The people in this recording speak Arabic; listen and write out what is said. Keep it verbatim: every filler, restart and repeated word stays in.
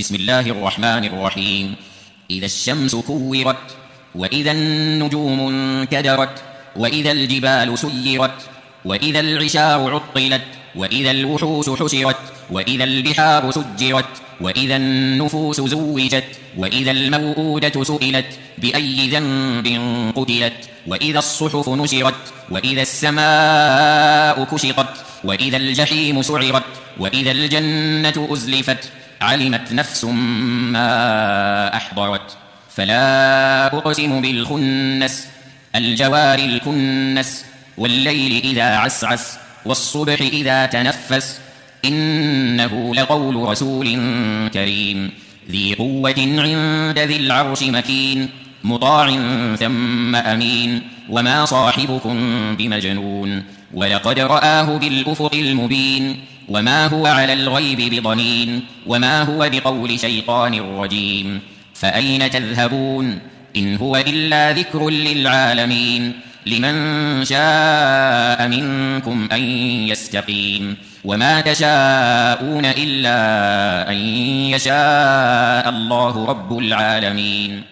بسم الله الرحمن الرحيم. إذا الشمس كورت، وإذا النجوم انكدرت، وإذا الجبال سيرت، وإذا العشار عطلت، وإذا الوحوش حشرت، وإذا البحار سجرت، وإذا النفوس زوجت، وإذا الموءودة سئلت بأي ذنب قتلت، وإذا الصحف نشرت، وإذا السماء كشطت، وإذا الجحيم سعرت، وإذا الجنة أزلفت، علمت نفس ما أحضرت. فلا أقسم بالخنس، الجوار الكنس، والليل إذا عسعس، والصبح إذا تنفس، إنه لقول رسول كريم ذي قوة عند ذي العرش مكين، مطاع ثم أمين، وما صاحبكم بمجنون، ولقد رآه بالأفق المبين، وما هو على الغيب بضنين، وما هو بقول شيطان رجيم. فأين تذهبون؟ إن هو إلا ذكر للعالمين، لمن شاء منكم أن يستقيم، وما تشاءون إلا أن يشاء الله رب العالمين.